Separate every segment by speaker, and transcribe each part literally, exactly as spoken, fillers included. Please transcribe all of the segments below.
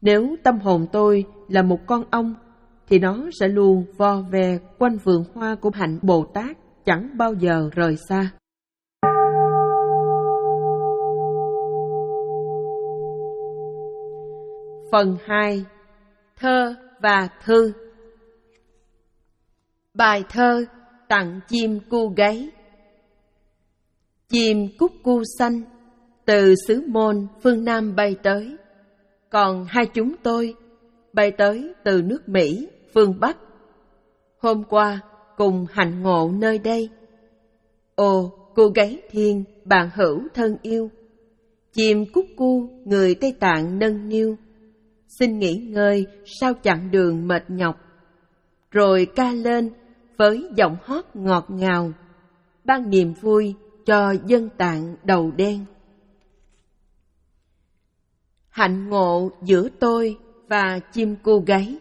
Speaker 1: Nếu tâm hồn tôi là một con ong, thì nó sẽ luôn vo ve quanh vườn hoa của hạnh Bồ Tát, chẳng bao giờ rời xa. Phần hai. Thơ và thư. Bài thơ tặng chim cu gáy. Chim cúc cu xanh từ xứ Môn phương Nam bay tới, còn hai chúng tôi bay tới từ nước Mỹ phương Bắc. Hôm qua cùng hạnh ngộ nơi đây. Ồ, cô gáy thiên, bạn hữu thân yêu, chim cúc cu người Tây Tạng nâng niu, xin nghỉ ngơi sau chặng đường mệt nhọc, rồi ca lên với giọng hót ngọt ngào, ban niềm vui cho dân Tạng đầu đen. Hạnh ngộ giữa tôi và chim cu gáy.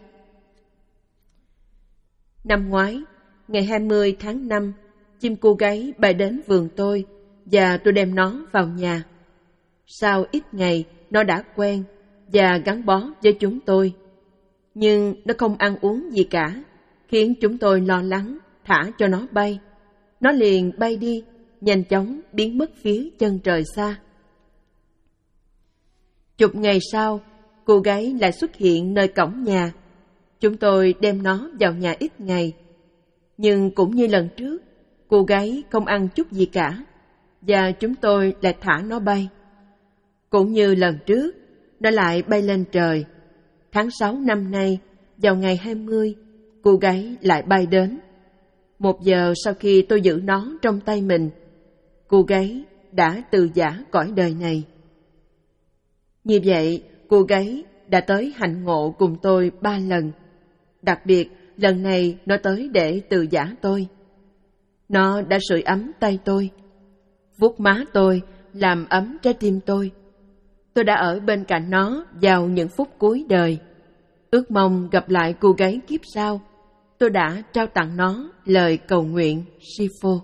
Speaker 1: Năm ngoái, ngày hai mươi tháng năm, chim cu gáy bay đến vườn tôi và tôi đem nó vào nhà. Sau ít ngày, nó đã quen và gắn bó với chúng tôi. Nhưng nó không ăn uống gì cả, khiến chúng tôi lo lắng, thả cho nó bay. Nó liền bay đi, nhanh chóng biến mất phía chân trời xa. Chục ngày sau, cô gái lại xuất hiện nơi cổng nhà. Chúng tôi đem nó vào nhà ít ngày. Nhưng cũng như lần trước, cô gái không ăn chút gì cả, và chúng tôi lại thả nó bay. Cũng như lần trước, nó lại bay lên trời. Tháng sáu năm nay, vào ngày hai mươi, cô gái lại bay đến. Một giờ sau khi tôi giữ nó trong tay mình, cô gái đã từ giã cõi đời này. Như vậy, cô gái đã tới hạnh ngộ cùng tôi ba lần. Đặc biệt, lần này nó tới để từ giã tôi. Nó đã sưởi ấm tay tôi, vuốt má tôi, làm ấm trái tim tôi. Tôi đã ở bên cạnh nó vào những phút cuối đời. Ước mong gặp lại cô gái kiếp sau. Tôi đã trao tặng nó lời cầu nguyện Sifo.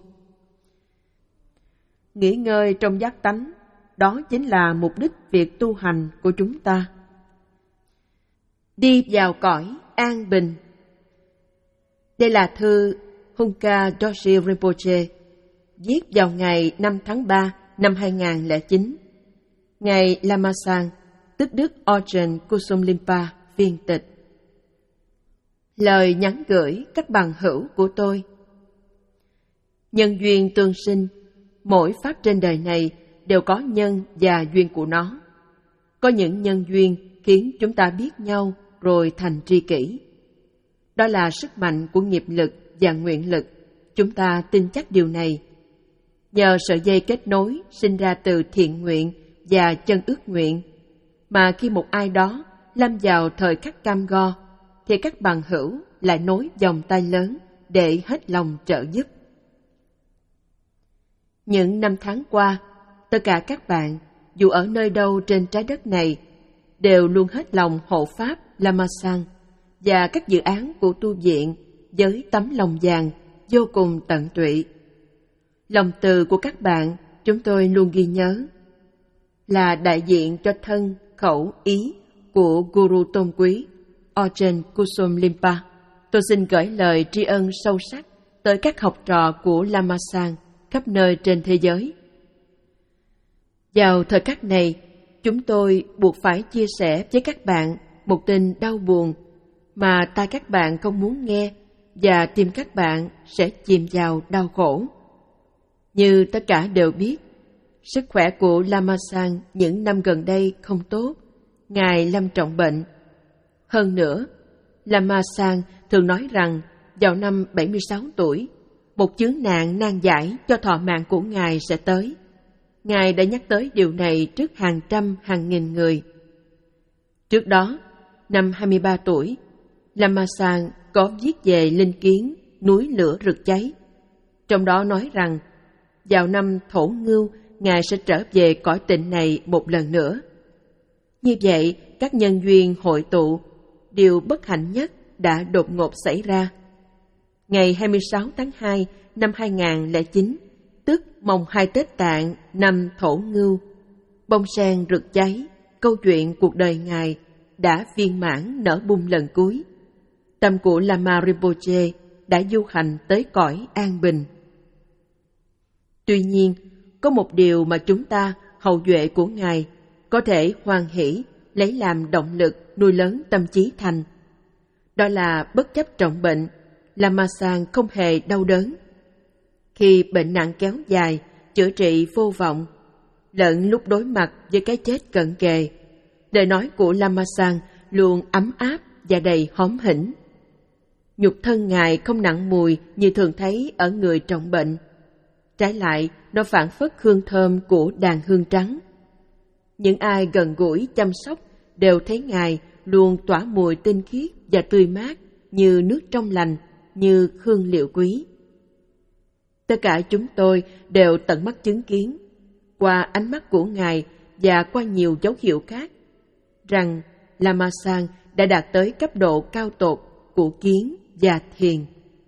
Speaker 1: Nghỉ ngơi trong giác tánh, đó chính là mục đích việc tu hành của chúng ta. Đi vào cõi an bình. Đây là thư Hunka Doshi Rinpoche viết vào ngày năm tháng ba năm hai nghìn không trăm lẻ chín. Ngài Lama Sang, tức Đức Ajahn Kusumlimpa, viên tịch. Lời nhắn gửi các bằng hữu của tôi. Nhân duyên tương sinh, mỗi pháp trên đời này đều có nhân và duyên của nó. Có những nhân duyên khiến chúng ta biết nhau rồi thành tri kỷ. Đó là sức mạnh của nghiệp lực và nguyện lực. Chúng ta tin chắc điều này. Nhờ sợi dây kết nối sinh ra từ thiện nguyện và chân ước nguyện, mà khi một ai đó lâm vào thời khắc cam go, thì các bằng hữu lại nối vòng tay lớn để hết lòng trợ giúp. Những năm tháng qua, tất cả các bạn, dù ở nơi đâu trên trái đất này, đều luôn hết lòng hộ pháp Lama Sang và các dự án của tu viện với tấm lòng vàng vô cùng tận tụy. Lòng từ của các bạn chúng tôi luôn ghi nhớ. Là đại diện cho thân, khẩu, ý của Guru tôn quý Ajahn Kusumlimpa, tôi xin gửi lời tri ân sâu sắc tới các học trò của Lama Sang khắp nơi trên thế giới. Vào thời khắc này, chúng tôi buộc phải chia sẻ với các bạn một tin đau buồn mà tai các bạn không muốn nghe, và tim các bạn sẽ chìm vào đau khổ. Như tất cả đều biết, sức khỏe của Lama Sang những năm gần đây không tốt. Ngài lâm trọng bệnh. Hơn nữa, Lama Sang thường nói rằng vào năm bảy mươi sáu tuổi, một chướng nạn nan giải cho thọ mạng của Ngài sẽ tới. Ngài đã nhắc tới điều này trước hàng trăm, hàng nghìn người. Trước đó, năm hai mươi ba tuổi, Lama Sang có viết về linh kiến núi lửa rực cháy. Trong đó nói rằng, vào năm Thổ Ngưu, Ngài sẽ trở về cõi tịnh này một lần nữa. Như vậy, các nhân duyên hội tụ, điều bất hạnh nhất đã đột ngột xảy ra. Ngày hai mươi sáu tháng hai năm hai nghìn không trăm lẻ chín, tức mồng hai Tết Tạng năm Thổ Ngưu, bông sen rực cháy, câu chuyện cuộc đời Ngài đã viên mãn nở bung lần cuối. Tâm của Lama Rinpoche đã du hành tới cõi an bình. Tuy nhiên, có một điều mà chúng ta, hậu duệ của Ngài, có thể hoan hỷ lấy làm động lực nuôi lớn tâm trí thành. Đó là bất chấp trọng bệnh, Lama Sang không hề đau đớn. Khi bệnh nặng kéo dài, chữa trị vô vọng, lẫn lúc đối mặt với cái chết cận kề, lời nói của Lama Sang luôn ấm áp và đầy hóm hỉnh. Nhục thân Ngài không nặng mùi như thường thấy ở người trọng bệnh. Trái lại, nó phảng phất hương thơm của đàn hương trắng. Những ai gần gũi chăm sóc đều thấy Ngài luôn tỏa mùi tinh khiết và tươi mát như nước trong lành, như hương liệu quý. Tất cả chúng tôi đều tận mắt chứng kiến, qua ánh mắt của Ngài và qua nhiều dấu hiệu khác, rằng Lama Sang đã đạt tới cấp độ cao tột của kiến và thiền.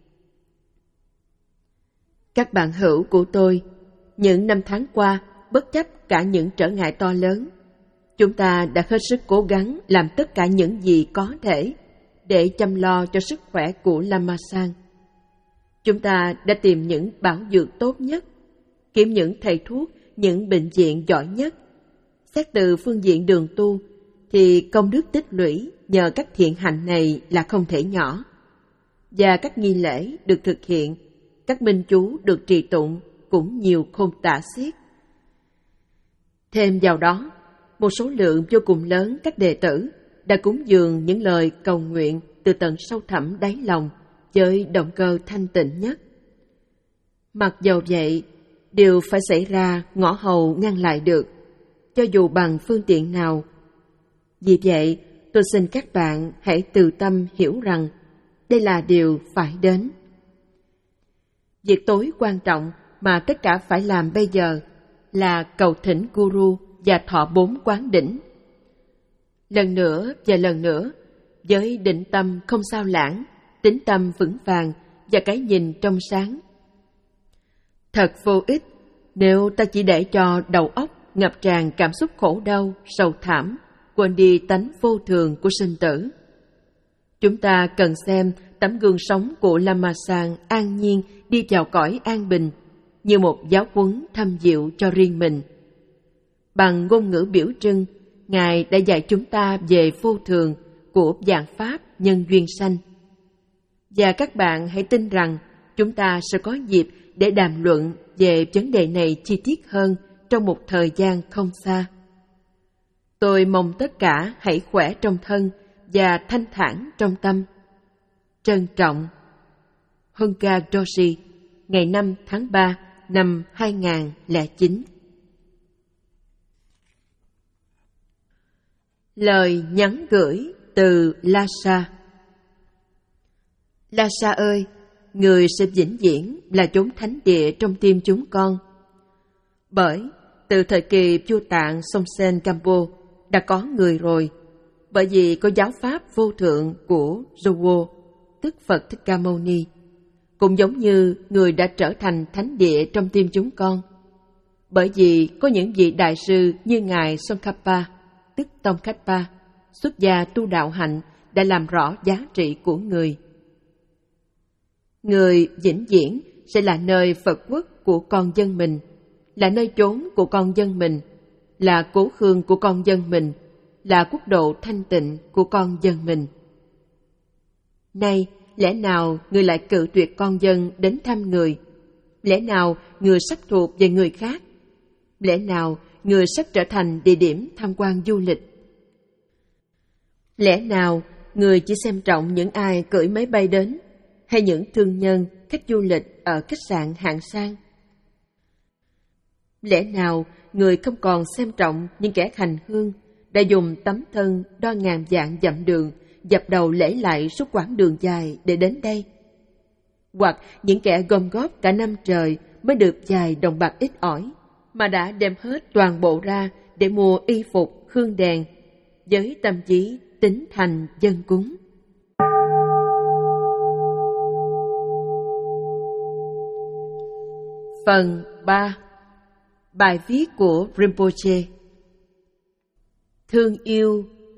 Speaker 1: Các bạn hữu của tôi, những năm tháng qua, bất chấp cả những trở ngại to lớn, chúng ta đã hết sức cố gắng làm tất cả những gì có thể để chăm lo cho sức khỏe của Lama Sang. Chúng ta đã tìm những bảo dược tốt nhất, kiếm những thầy thuốc, những bệnh viện giỏi nhất. Xét từ phương diện đường tu, thì công đức tích lũy nhờ các thiện hạnh này là không thể nhỏ. Và các nghi lễ được thực hiện, các minh chú được trì tụng cũng nhiều không tả xiết. Thêm vào đó, một số lượng vô cùng lớn các đệ tử đã cúng dường những lời cầu nguyện từ tận sâu thẳm đáy lòng với động cơ thanh tịnh nhất. Mặc dầu vậy, điều phải xảy ra ngõ hầu ngăn lại được, cho dù bằng phương tiện nào. Vì vậy, tôi xin các bạn hãy từ tâm hiểu rằng đây là điều phải đến. Việc tối quan trọng mà tất cả phải làm bây giờ là cầu thỉnh Guru và thọ bốn quán đỉnh. Lần nữa và lần nữa, với định tâm không sao lãng, tín tâm vững vàng và cái nhìn trong sáng. Thật vô ích nếu ta chỉ để cho đầu óc ngập tràn cảm xúc khổ đau, sầu thảm, quên đi tánh vô thường của sinh tử. Chúng ta cần xem tấm gương sống của Lama Sang an nhiên đi vào cõi an bình như một giáo huấn thâm diệu cho riêng mình. Bằng ngôn ngữ biểu trưng, Ngài đã dạy chúng ta về vô thường của vạn pháp nhân duyên sanh. Và các bạn hãy tin rằng chúng ta sẽ có dịp để đàm luận về vấn đề này chi tiết hơn trong một thời gian không xa. Tôi mong tất cả hãy khỏe trong thân và thanh thản trong tâm. Trân trọng, Hunga Doshi, ngày năm tháng ba năm hai nghìn không trăm lẻ chín. Lời nhắn gửi từ Lhasa. Lhasa ơi, người sẽ vĩnh viễn là chốn thánh địa trong tim chúng con. Bởi từ thời kỳ vua Tạng Songtsen Gampo đã có người rồi, bởi vì có giáo pháp vô thượng của Jowo, tức Phật Thích Ca Mâu Ni, cũng giống như người đã trở thành thánh địa trong tim chúng con. Bởi vì có những vị đại sư như Ngài Tsongkhapa, tức Tông Khách Pa, xuất gia tu đạo hạnh đã làm rõ giá trị của người. Người vĩnh viễn sẽ là nơi Phật quốc của con dân mình, là nơi chốn của con dân mình, là cố hương của con dân mình, là quốc độ thanh tịnh của con dân mình. Nay, lẽ nào người lại cự tuyệt con dân đến thăm người? Lẽ nào người sắp thuộc về người khác? Lẽ nào người sắp trở thành địa điểm tham quan du lịch? Lẽ nào người chỉ xem trọng những ai cưỡi máy bay đến, hay những thương nhân, khách du lịch ở khách sạn hạng sang? Lẽ nào người không còn xem trọng những kẻ hành hương đã dùng tấm thân đo ngàn vạn dặm đường, dập đầu lễ lại suốt quãng đường dài để đến đây? Hoặc những kẻ gom góp cả năm trời mới được vài đồng bạc ít ỏi, mà đã đem hết toàn bộ ra để mua y phục, hương đèn, với tâm trí tín thành dân cúng? Phần ba. Bài viết của Rinpoche. Thương yêu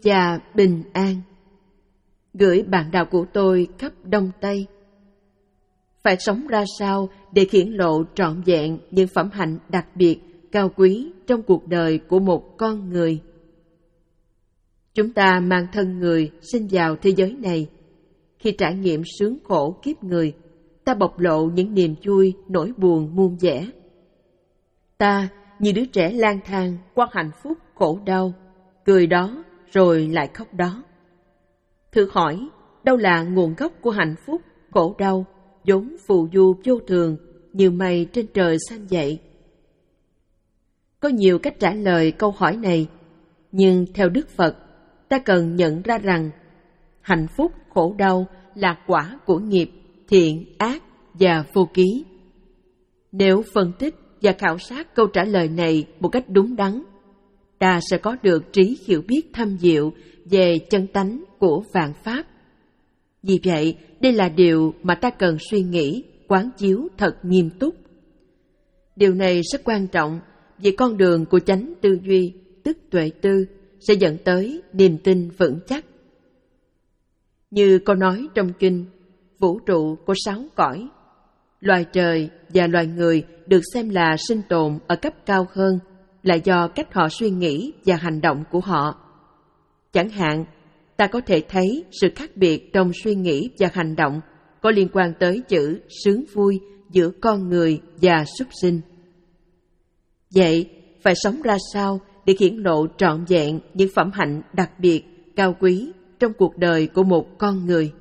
Speaker 1: và bình an. Gửi bạn đạo của tôi khắp Đông Tây. Phải sống ra sao để hiển lộ trọn vẹn những phẩm hạnh đặc biệt, cao quý trong cuộc đời của một con người? Chúng ta mang thân người sinh vào thế giới này. Khi trải nghiệm sướng khổ kiếp người, ta bộc lộ những niềm vui, nỗi buồn muôn vẻ. Ta như đứa trẻ lang thang qua hạnh phúc khổ đau, cười đó rồi lại khóc đó. Thử hỏi, đâu là nguồn gốc của hạnh phúc, khổ đau, vốn phù du vô thường như mây trên trời xanh vậy? Có nhiều cách trả lời câu hỏi này, nhưng theo Đức Phật, ta cần nhận ra rằng hạnh phúc, khổ đau là quả của nghiệp, thiện, ác và vô ký. Nếu phân tích và khảo sát câu trả lời này một cách đúng đắn, ta sẽ có được trí hiểu biết thâm diệu về chân tánh của vạn pháp. Vì vậy, đây là điều mà ta cần suy nghĩ, quán chiếu thật nghiêm túc. Điều này rất quan trọng vì con đường của chánh tư duy, tức tuệ tư, sẽ dẫn tới niềm tin vững chắc. Như câu nói trong kinh, vũ trụ có sáu cõi. Loài trời và loài người được xem là sinh tồn ở cấp cao hơn là do cách họ suy nghĩ và hành động của họ. Chẳng hạn, ta có thể thấy sự khác biệt trong suy nghĩ và hành động có liên quan tới chữ sướng vui giữa con người và súc sinh. Vậy, phải sống ra sao để hiển lộ trọn vẹn những phẩm hạnh đặc biệt, cao quý trong cuộc đời của một con người?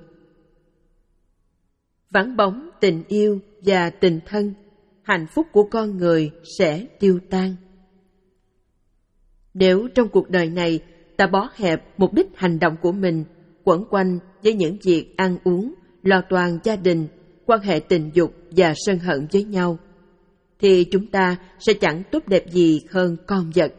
Speaker 1: Vắng bóng tình yêu và tình thân, hạnh phúc của con người sẽ tiêu tan. Nếu trong cuộc đời này ta bó hẹp mục đích hành động của mình quẩn quanh với những việc ăn uống, lo toan gia đình, quan hệ tình dục và sân hận với nhau, thì chúng ta sẽ chẳng tốt đẹp gì hơn con vật.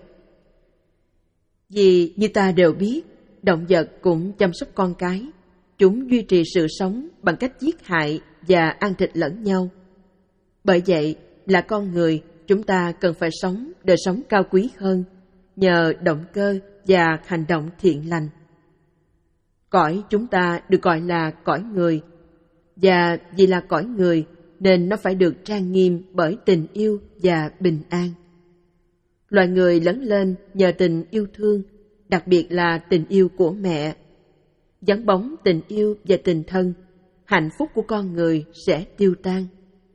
Speaker 1: Vì như ta đều biết, động vật cũng chăm sóc con cái. Chúng duy trì sự sống bằng cách giết hại và ăn thịt lẫn nhau. Bởi vậy là con người, chúng ta cần phải sống đời sống cao quý hơn, nhờ động cơ và hành động thiện lành. Cõi chúng ta được gọi là cõi người, và vì là cõi người nên nó phải được trang nghiêm bởi tình yêu và bình an. Loài người lớn lên nhờ tình yêu thương, đặc biệt là tình yêu của mẹ. Vắng bóng tình yêu và tình thân, hạnh phúc của con người sẽ tiêu tan.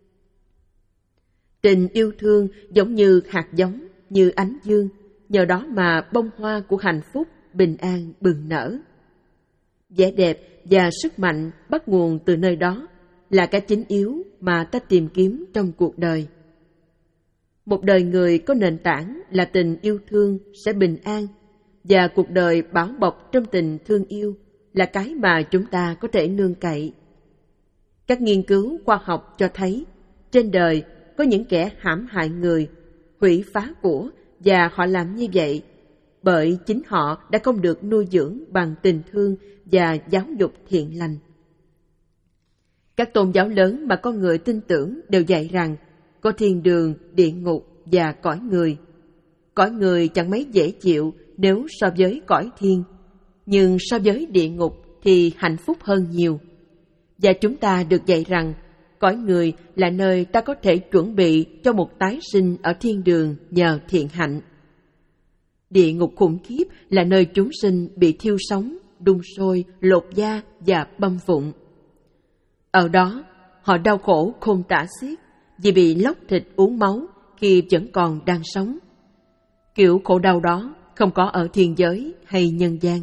Speaker 1: Tình yêu thương giống như hạt giống, như ánh dương, nhờ đó mà bông hoa của hạnh phúc, bình an bừng nở. Vẻ đẹp và sức mạnh bắt nguồn từ nơi đó là cái chính yếu mà ta tìm kiếm trong cuộc đời. Một đời người có nền tảng là tình yêu thương sẽ bình an, và cuộc đời bảo bọc trong tình thương yêu là cái mà chúng ta có thể nương cậy. Các nghiên cứu khoa học cho thấy trên đời có những kẻ hãm hại người, hủy phá của, và họ làm như vậy bởi chính họ đã không được nuôi dưỡng bằng tình thương và giáo dục thiện lành. Các tôn giáo lớn mà con người tin tưởng đều dạy rằng có thiên đường, địa ngục và cõi người. Cõi người chẳng mấy dễ chịu nếu so với cõi thiên, nhưng so với địa ngục thì hạnh phúc hơn nhiều. Và chúng ta được dạy rằng cõi người là nơi ta có thể chuẩn bị cho một tái sinh ở thiên đường nhờ thiện hạnh. Địa ngục khủng khiếp là nơi chúng sinh bị thiêu sống, đun sôi, lột da và băm vụn. Ở đó, họ đau khổ không tả xiết vì bị lóc thịt uống máu khi vẫn còn đang sống. Kiểu khổ đau đó không có ở thiên giới hay nhân gian.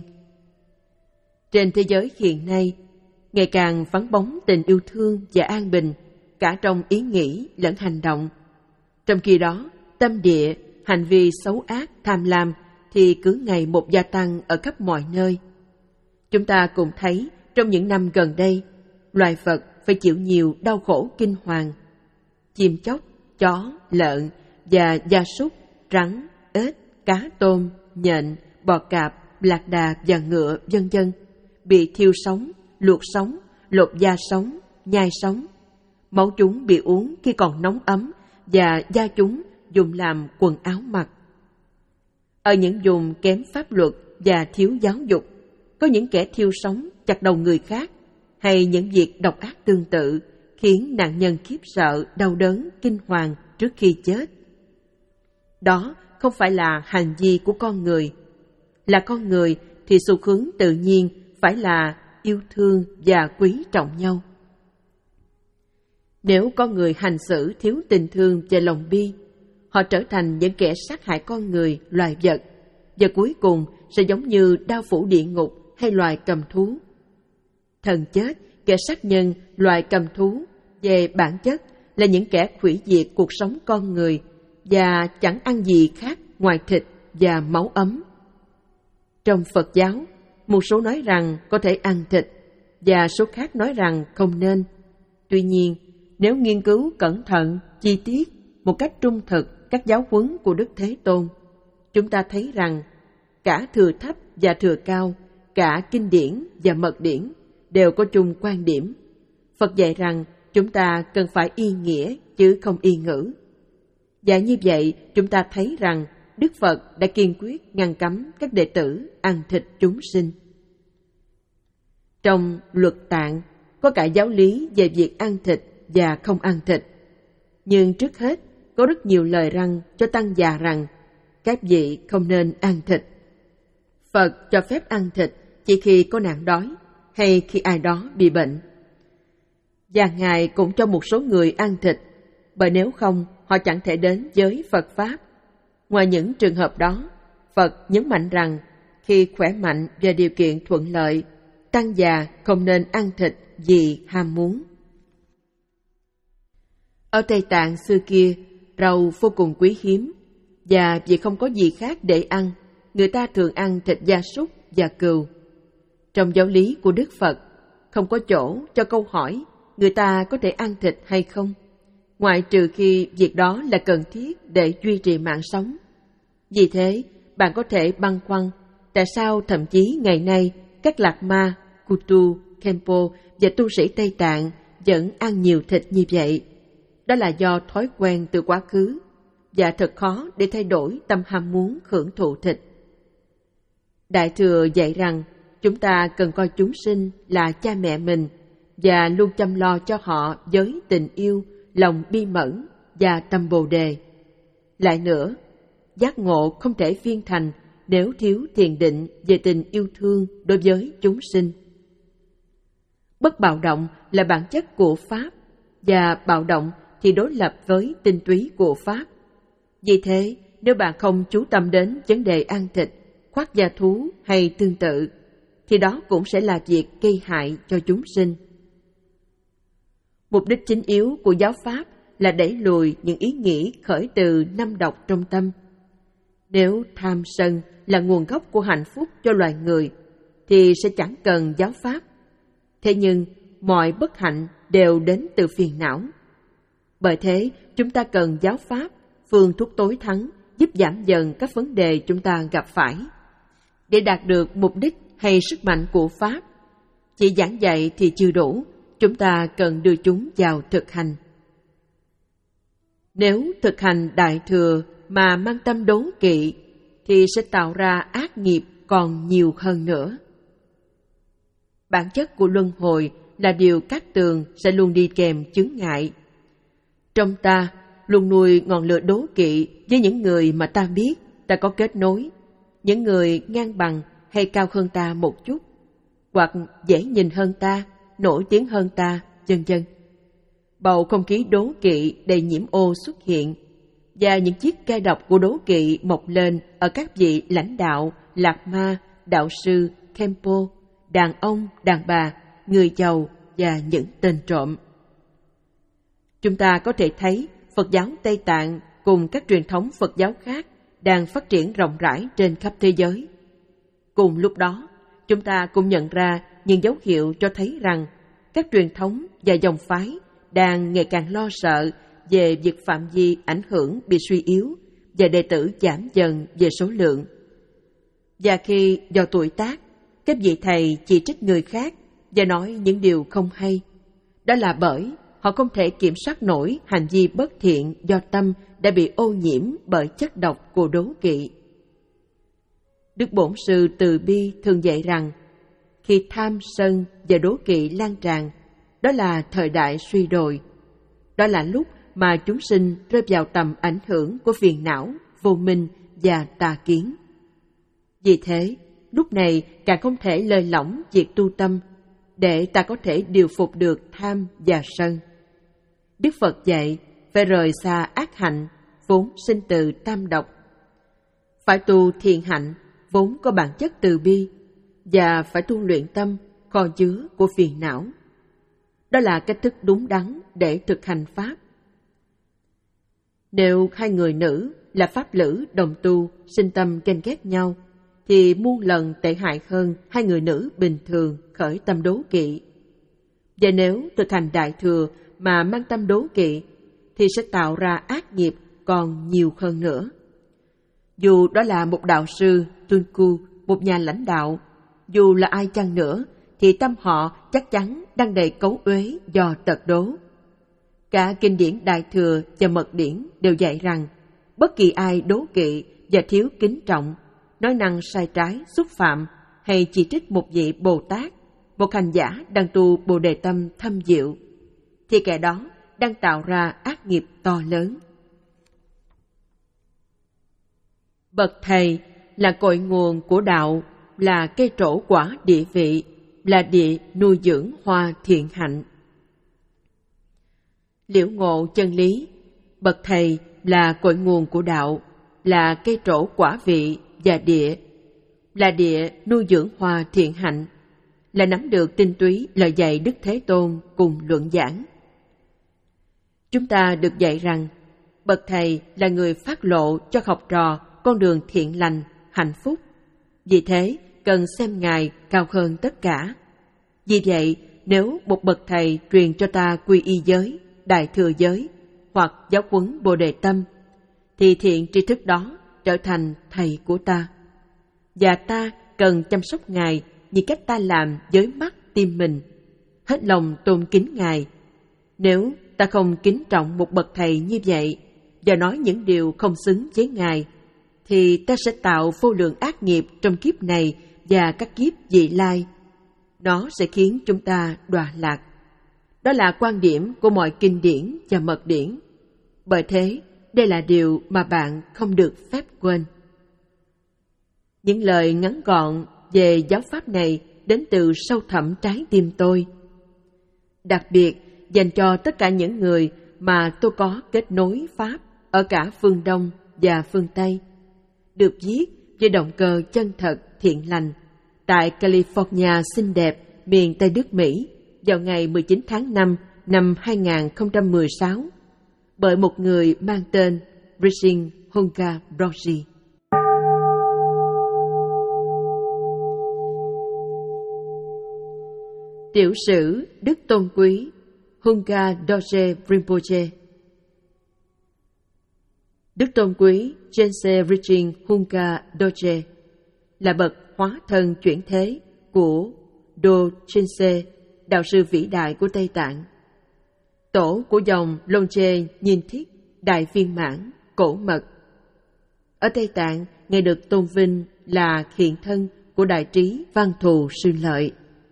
Speaker 1: Trên thế giới hiện nay, ngày càng vắng bóng tình yêu thương và an bình, cả trong ý nghĩ lẫn hành động. Trong khi đó, tâm địa, hành vi xấu ác, tham lam thì cứ ngày một gia tăng ở khắp mọi nơi. Chúng ta cũng thấy trong những năm gần đây, loài vật phải chịu nhiều đau khổ kinh hoàng. Chim chóc, chó, lợn và gia súc, rắn, ếch, cá tôm, nhện, bò cạp, lạc đà và ngựa, vân vân bị thiêu sống, luộc sống, lột da sống, nhai sống. Máu chúng bị uống khi còn nóng ấm và da chúng dùng làm quần áo mặc. Ở những vùng kém pháp luật và thiếu giáo dục, có những kẻ thiêu sống, chặt đầu người khác, hay những việc độc ác tương tự khiến nạn nhân khiếp sợ, đau đớn, kinh hoàng trước khi chết. Đó không phải là hành vi của con người. Là con người thì xu hướng tự nhiên phải là yêu thương và quý trọng nhau. Nếu con người hành xử thiếu tình thương và lòng bi, họ trở thành những kẻ sát hại con người, loài vật, và cuối cùng sẽ giống như đao phủ địa ngục hay loài cầm thú. Thần chết, kẻ sát nhân, loài cầm thú, về bản chất là những kẻ hủy diệt cuộc sống con người và chẳng ăn gì khác ngoài thịt và máu ấm. Trong Phật giáo, một số nói rằng có thể ăn thịt và số khác nói rằng không nên. Tuy nhiên, nếu nghiên cứu cẩn thận, chi tiết, một cách trung thực các giáo huấn của Đức Thế Tôn, chúng ta thấy rằng cả thừa thấp và thừa cao, cả kinh điển và mật điển đều có chung quan điểm. Phật dạy rằng chúng ta cần phải y nghĩa chứ không y ngữ. Và như vậy, chúng ta thấy rằng Đức Phật đã kiên quyết ngăn cấm các đệ tử ăn thịt chúng sinh. Trong Luật Tạng có cả giáo lý về việc ăn thịt và không ăn thịt. Nhưng trước hết, có rất nhiều lời răn cho tăng già rằng các vị không nên ăn thịt. Phật cho phép ăn thịt chỉ khi có nạn đói hay khi ai đó bị bệnh. Và Ngài cũng cho một số người ăn thịt, bởi nếu không, họ chẳng thể đến với Phật Pháp. Ngoài những trường hợp đó, Phật nhấn mạnh rằng khi khỏe mạnh và điều kiện thuận lợi, tăng già không nên ăn thịt vì ham muốn. Ở Tây Tạng xưa kia, rau vô cùng quý hiếm, và vì không có gì khác để ăn, người ta thường ăn thịt gia súc và cừu. Trong giáo lý của Đức Phật, không có chỗ cho câu hỏi người ta có thể ăn thịt hay không, ngoại trừ khi việc đó là cần thiết để duy trì mạng sống. Vì thế, bạn có thể băn khoăn tại sao thậm chí ngày nay các lạc ma, Kutu, Khenpo và tu sĩ Tây Tạng vẫn ăn nhiều thịt như vậy. Đó là do thói quen từ quá khứ, và thật khó để thay đổi tâm ham muốn hưởng thụ thịt. Đại Thừa dạy rằng chúng ta cần coi chúng sinh là cha mẹ mình và luôn chăm lo cho họ với tình yêu, lòng bi mẫn và tâm bồ đề. Lại nữa, giác ngộ không thể viên thành nếu thiếu thiền định về tình yêu thương đối với chúng sinh. Bất bạo động là bản chất của Pháp, và bạo động thì đối lập với tinh túy của Pháp. Vì thế, nếu bạn không chú tâm đến vấn đề ăn thịt, khoác da thú hay tương tự, thì đó cũng sẽ là việc gây hại cho chúng sinh. Mục đích chính yếu của giáo Pháp là đẩy lùi những ý nghĩ khởi từ năm độc trong tâm. Nếu tham sân là nguồn gốc của hạnh phúc cho loài người, thì sẽ chẳng cần giáo Pháp. Thế nhưng, mọi bất hạnh đều đến từ phiền não. Bởi thế, chúng ta cần giáo Pháp, phương thuốc tối thắng, giúp giảm dần các vấn đề chúng ta gặp phải. Để đạt được mục đích hay sức mạnh của Pháp, chỉ giảng dạy thì chưa đủ, chúng ta cần đưa chúng vào thực hành. Nếu thực hành Đại Thừa mà mang tâm đố kỵ, thì sẽ tạo ra ác nghiệp còn nhiều hơn nữa. Bản chất của luân hồi là điều cát tường sẽ luôn đi kèm chướng ngại. Trong ta luôn nuôi ngọn lửa đố kỵ với những người mà ta biết ta có kết nối, những người ngang bằng hay cao hơn ta một chút, hoặc dễ nhìn hơn ta, nổi tiếng hơn ta, vân vân. Bầu không khí đố kỵ đầy nhiễm ô xuất hiện, và những chiếc gai độc của đố kỵ mọc lên ở các vị lãnh đạo, lạc ma, đạo sư, Khenpo, đàn ông, đàn bà, người giàu và những tên trộm. Chúng ta có thể thấy Phật giáo Tây Tạng cùng các truyền thống Phật giáo khác đang phát triển rộng rãi trên khắp thế giới. Cùng lúc đó, chúng ta cũng nhận ra những dấu hiệu cho thấy rằng các truyền thống và dòng phái đang ngày càng lo sợ về việc phạm vi ảnh hưởng bị suy yếu và đệ tử giảm dần về số lượng. Và khi do tuổi tác, các vị thầy chỉ trích người khác và nói những điều không hay, đó là bởi họ không thể kiểm soát nổi hành vi bất thiện do tâm đã bị ô nhiễm bởi chất độc của đố kỵ. Đức Bổn Sư Từ Bi thường dạy rằng, khi tham, sân và đố kỵ lan tràn, đó là thời đại suy đồi. Đó là lúc mà chúng sinh rơi vào tầm ảnh hưởng của phiền não, vô minh và tà kiến. Vì thế, lúc này càng không thể lơi lỏng việc tu tâm, để ta có thể điều phục được tham và sân. Đức Phật dạy phải rời xa ác hạnh, vốn sinh từ tam độc. Phải tu thiện hạnh, vốn có bản chất từ bi, và phải tu luyện tâm, kho chứa của phiền não. Đó là cách thức đúng đắn để thực hành Pháp. Nếu hai người nữ là pháp lữ đồng tu, sinh tâm ganh ghét nhau, thì muôn lần tệ hại hơn hai người nữ bình thường khởi tâm đố kỵ. Và nếu thực hành Đại Thừa mà mang tâm đố kỵ, thì sẽ tạo ra ác nghiệp còn nhiều hơn nữa. Dù đó là một đạo sư, Tunku, một nhà lãnh đạo, dù là ai chăng nữa, thì tâm họ chắc chắn đang đầy cấu uế do tật đố. Cả kinh điển Đại Thừa và Mật điển đều dạy rằng, bất kỳ ai đố kỵ và thiếu kính trọng, nói năng sai trái, xúc phạm hay chỉ trích một vị Bồ Tát, một hành giả đang tu Bồ Đề tâm thâm diệu, thì kẻ đó đang tạo ra ác nghiệp to lớn. Bậc thầy là cội nguồn của đạo, là cây trổ quả địa vị, là địa nuôi dưỡng hoa thiện hạnh. Liễu ngộ chân lý, bậc thầy là cội nguồn của đạo, là cây trổ quả vị và địa, là địa nuôi dưỡng hoa thiện hạnh, là nắm được tinh túy lời dạy Đức Thế Tôn cùng luận giảng. Chúng ta được dạy rằng, bậc thầy là người phát lộ cho học trò con đường thiện lành, hạnh phúc. Vì thế, cần xem Ngài cao hơn tất cả. Vì vậy, nếu một bậc thầy truyền cho ta quy y giới, đại thừa giới hoặc giáo huấn Bồ Đề tâm, thì thiện tri thức đó trở thành thầy của ta. Và ta cần chăm sóc Ngài như cách ta làm với mắt tim mình, hết lòng tôn kính Ngài. Nếu ta không kính trọng một bậc thầy như vậy và nói những điều không xứng với Ngài, thì ta sẽ tạo vô lượng ác nghiệp trong kiếp này và các kiếp vị lai. Nó sẽ khiến chúng ta đọa lạc. Đó là quan điểm của mọi kinh điển và mật điển. Bởi thế, đây là điều mà bạn không được phép quên. Những lời ngắn gọn về giáo pháp này đến từ sâu thẳm trái tim tôi. Đặc biệt dành cho tất cả những người mà tôi có kết nối Pháp ở cả phương Đông và phương Tây, được viết với động cơ chân thật thiện lành tại California xinh đẹp, miền Tây nước Mỹ vào ngày mười chín tháng năm năm hai nghìn không trăm mười sáu bởi một người mang tên Rising Hunga Broji. Tiểu sử Đức Tôn Quý Hunga Dorje Rinpoche. Đức Tôn Quý Jense Rinchen Hunga Dorje là bậc hóa thân chuyển thế của Do Chinse, đạo sư vĩ đại của Tây Tạng, tổ của dòng Longche Nhiên Thiết, đại viên mãn, cổ mật. Ở Tây Tạng, Ngài được tôn vinh là hiện thân của đại trí Văn Thù Sư Lợi.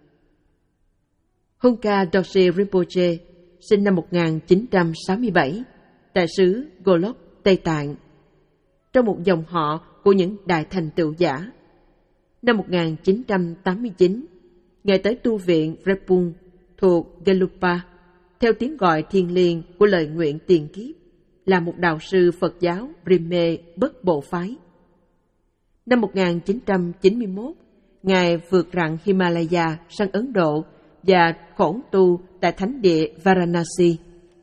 Speaker 1: Hunga Dorje Rinpoche sinh năm một nghìn chín trăm sáu mươi bảy tại xứ Golok, Tây Tạng, trong một dòng họ của những đại thành tựu giả. Năm một nghìn chín trăm tám mươi chín, Ngài tới tu viện Repun thuộc Gelupa, theo tiếng gọi thiêng liêng của lời nguyện tiền kiếp, là một đạo sư Phật giáo Rinme bất bộ phái. Năm một nghìn chín trăm chín mươi mốt, Ngài vượt rặng Himalaya sang Ấn Độ và khổn tu tại thánh địa Varanasi.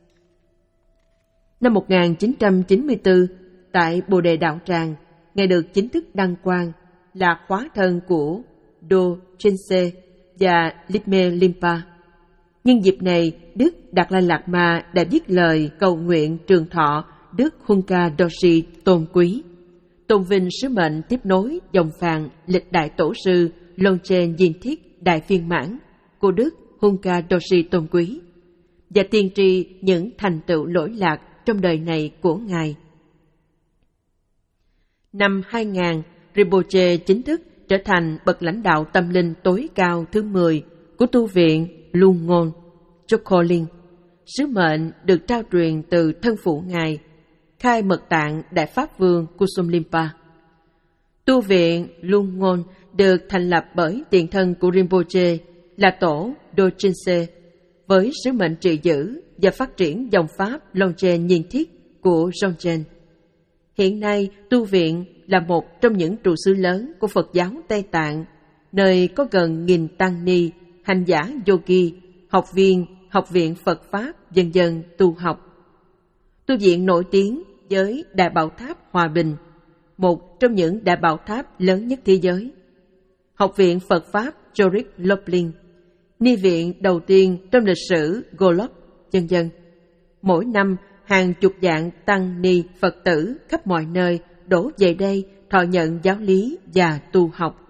Speaker 1: Năm một nghìn chín trăm chín mươi tư, tại Bồ Đề Đạo Tràng, Ngài được chính thức đăng quang là hóa thân của Do Chinse và Lipme Limpa. Nhân dịp này, Đức Đạt Lai Lạt Ma đã viết lời cầu nguyện trường thọ Đức Hunga Dorje tôn quý, tôn vinh sứ mệnh tiếp nối dòng phàn lịch đại tổ sư Longche Nhiên Thiết đại viên mãn của Đức Hunga Dorje tôn quý, và tiên tri những thành tựu lỗi lạc trong đời này của Ngài. Năm hai nghìn, Rinpoche chính thức trở thành bậc lãnh đạo tâm linh tối cao thứ mười của tu viện Luân Ngôn, Chokolin. Sứ mệnh được trao truyền từ thân phụ Ngài, Khai Mật Tạng Đại Pháp Vương Kusumlimpa. Tu viện Luân Ngôn được thành lập bởi tiền thân của Rinpoche là tổ Dojinse, với sứ mệnh trị giữ và phát triển dòng pháp Longchen nhiên thiết của Dzogchen. Hiện nay, tu viện là một trong những trụ sở lớn của Phật giáo Tây Tạng, nơi có gần nghìn tăng ni, hành giả yogi, học viên, học viện Phật Pháp, vân vân tu học. Tu viện nổi tiếng với Đại Bảo Tháp Hòa Bình, một trong những đại bảo tháp lớn nhất thế giới. Học viện Phật Pháp Jorik Loplin, ni viện đầu tiên trong lịch sử Golok, vân vân. Mỗi năm, hàng chục vạn tăng ni Phật tử khắp mọi nơi đổ về đây thọ nhận giáo lý và tu học.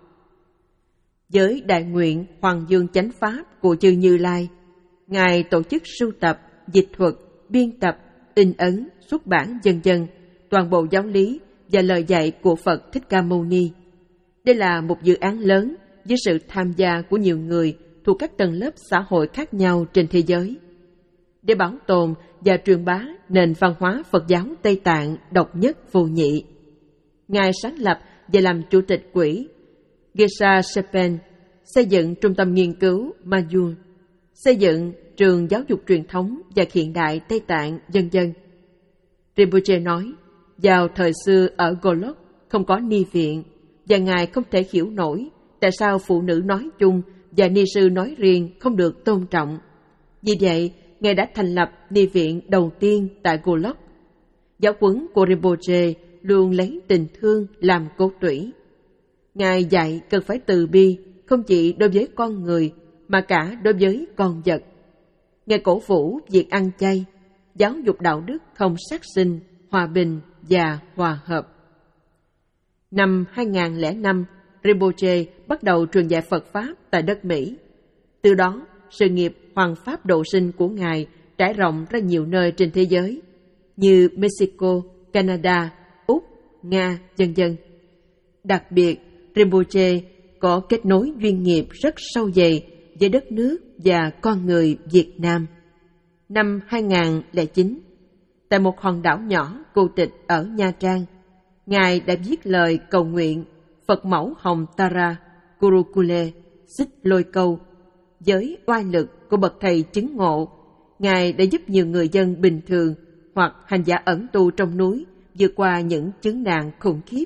Speaker 1: Với đại nguyện Hoàng Dương Chánh Pháp của chư Như Lai, Ngài tổ chức sưu tập, dịch thuật, biên tập, in ấn, xuất bản vân vân toàn bộ giáo lý và lời dạy của Phật Thích Ca Mâu Ni. Đây là một dự án lớn với sự tham gia của nhiều người thuộc các tầng lớp xã hội khác nhau trên thế giới, để bảo tồn và truyền bá nền văn hóa Phật giáo Tây Tạng độc nhất vô nhị. Ngài sáng lập và làm chủ tịch quỹ Geshe Sepen, xây dựng trung tâm nghiên cứu Mayun, xây dựng trường giáo dục truyền thống và hiện đại Tây Tạng, vân vân. Rinpoche nói, vào thời xưa ở Golok không có ni viện, và Ngài không thể hiểu nổi tại sao phụ nữ nói chung và ni sư nói riêng không được tôn trọng. Vì vậy, Ngài đã thành lập ni viện đầu tiên tại Golok. Giáo huấn của Rinpoche luôn lấy tình thương làm cốt tủy. Ngài dạy cần phải từ bi, không chỉ đối với con người, mà cả đối với con vật. Ngài cổ vũ việc ăn chay, giáo dục đạo đức không sát sinh, hòa bình và hòa hợp. Năm hai nghìn không trăm lẻ năm, Rinpoche bắt đầu truyền dạy Phật Pháp tại đất Mỹ. Từ đó, sự nghiệp Hoàng Pháp độ sinh của Ngài trải rộng ra nhiều nơi trên thế giới, như Mexico, Canada, Úc, Nga, vân vân. Đặc biệt, Rinpoche có kết nối duyên nghiệp rất sâu dày với đất nước và con người Việt Nam. Năm hai nghìn không trăm lẻ chín, tại một hòn đảo nhỏ cô tịch ở Nha Trang, Ngài đã viết lời cầu nguyện Phật mẫu Hồng Tara Gurukule xích lôi câu. Với oai lực của bậc thầy chứng ngộ, Ngài đã giúp nhiều người dân bình thường hoặc hành giả ẩn tu trong núi vượt qua những chứng nạn khủng khiếp.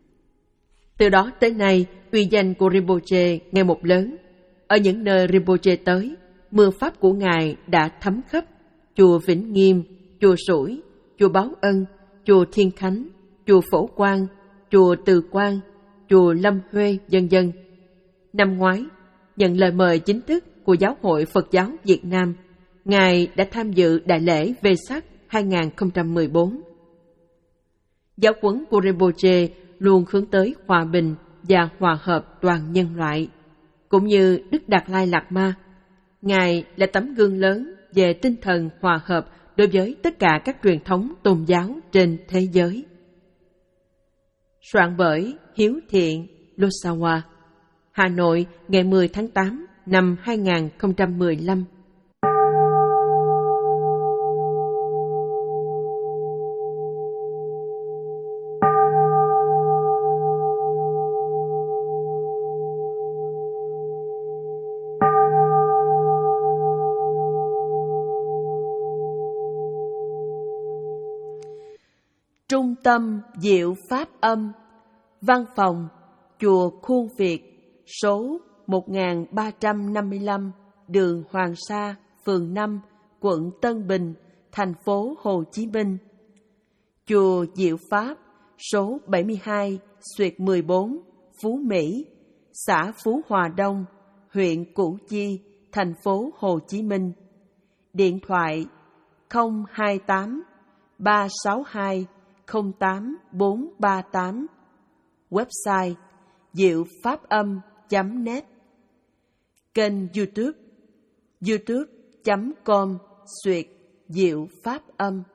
Speaker 1: Từ đó tới nay, uy danh của Rinpoche ngày một lớn. Ở những nơi Rinpoche tới, mưa pháp của Ngài đã thấm khắp chùa Vĩnh Nghiêm, chùa Sủi, chùa Báo Ân, chùa Thiên Khánh, chùa Phổ Quang, chùa Từ Quang, chùa Lâm Huê, vân vân. Năm ngoái, nhận lời mời chính thức của Giáo hội Phật giáo Việt Nam, Ngài đã tham dự đại lễ Vesak hai nghìn không trăm mười bốn. Giáo huấn của Rinpoche luôn hướng tới hòa bình và hòa hợp toàn nhân loại. Cũng như Đức Đạt Lai Lạt Ma, Ngài là tấm gương lớn về tinh thần hòa hợp đối với tất cả các truyền thống tôn giáo trên thế giới. Soạn bởi Hiếu Thiện Losawa, Hà Nội, ngày mười tháng tám năm hai nghìn không trăm mười lăm. Trung tâm Diệu Pháp Âm, Văn phòng, Chùa Khuôn Việt, số một nghìn ba trăm năm mươi lăm, đường Hoàng Sa, phường năm, quận Tân Bình, thành phố Hồ Chí Minh. Chùa Diệu Pháp, số bảy mươi hai, xuyệt mười bốn, Phú Mỹ, xã Phú Hòa Đông, huyện Củ Chi, thành phố Hồ Chí Minh. Điện thoại không hai tám ba sáu hai không tám bốn ba tám. Website diệu pháp âm chấm net. Kênh YouTube youtube chấm com xuyệt diệu pháp âm.